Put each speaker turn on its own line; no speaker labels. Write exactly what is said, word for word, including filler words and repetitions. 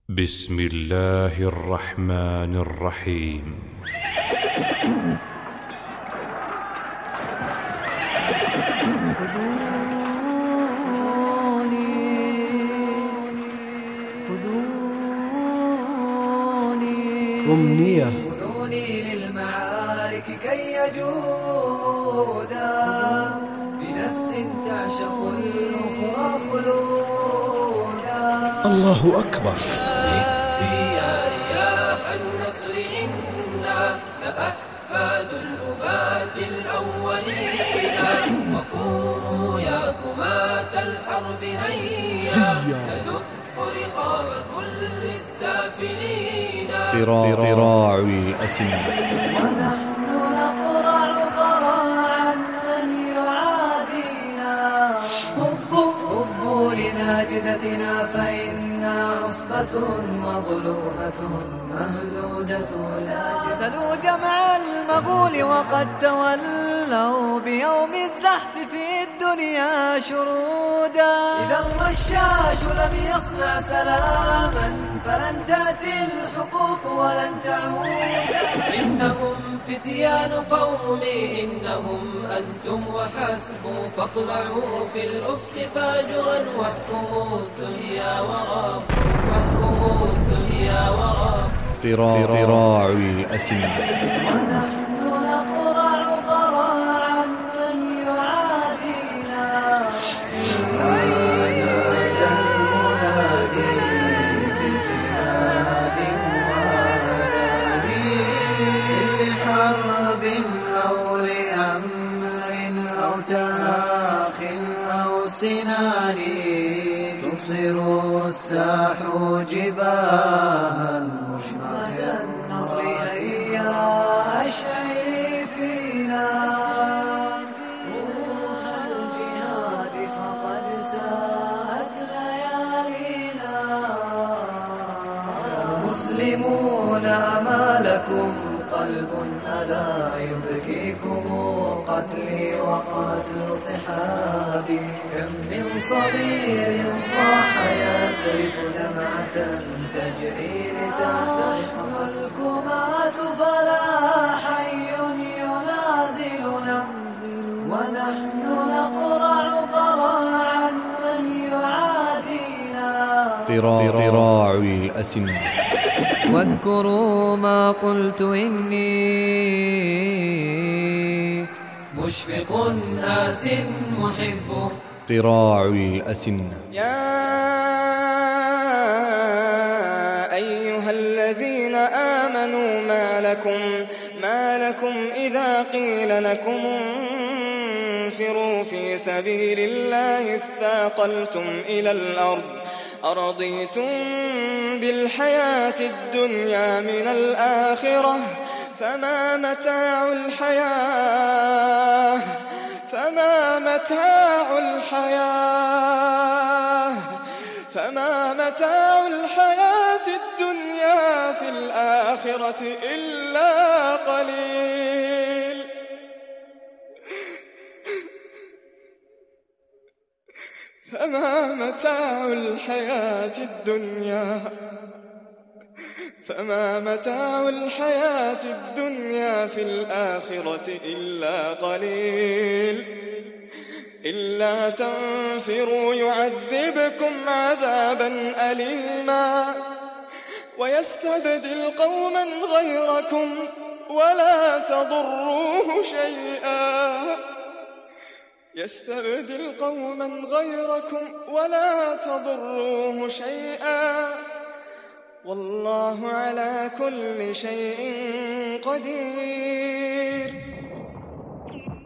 بسم الله الرحمن الرحيم.
خذوني خذوني
أمنية
خذوني للمعارك كي يجودا بنفس تعشق الأخرى خلودا.
الله أكبر.
يا رياح النصر إنا لأحفاد الأبات الأولين، وقوموا يا كماة الحرب هيا ندق رقاب كل السافلين.
قراع الأسمة.
ونحن نقرع قراعا من يعادينا. هبوا هبوا لناجدتنا فإنا عصبة مظلومة مهدودة لا جسدوا جمع المغول وقد تولوا بيوم الزحف في الدنيا شرودا. إذا الرشاش لم يصنع سلاما فلن تأتي الحقوق ولن تعود. إنهم فتيان قومي إنهم أنتم وحسب، فاطلعوا في الأفق فاجرا واحكموا الدنيا ورب واحكموا الدنيا ورب.
قراع الأسمة.
ونحن نقرع قراعا من يعادينا. نادى المنادي بجهاد وأناني لحرب أو لأمر أو تآخ أو سنان. تبصر الساح جباها مشمة النصر هيا أشعري فينا روح الجهاد فقد ساءت ليالينا. مسلمون أمالكم قلب ألا يبكيكم قتلي وقتل صحابي. كم من صغير صاح يذرف دمعة تجري لتحت الكماة فلا حي ينازلنا. ونحن نقرع قراعا من يعادينا.
قراع الأسمة.
واذكروا ما قلت إني مشفق آس محب.
قراع الأسمة.
يا أيها الذين آمنوا ما لكم ما لكم إذا قيل لكم انفروا في سبيل الله اثاقلتم إلى الأرض أرضيتم بالحياة الدنيا من الآخرة فما متاع الحياة فما متاع الحياة فما متاع الحياة الدنيا في الآخرة إلا قليل. فما متاع الحياة الدنيا فما متاع الحياة الدنيا في الآخرة إلا قليل. إلا تنفروا يعذبكم عذابا أليما ويستبدل قوما غيركم ولا تضروه شيئا يستبدل قوما غيركم ولا تضروه شيئا والله على كل شيء قدير.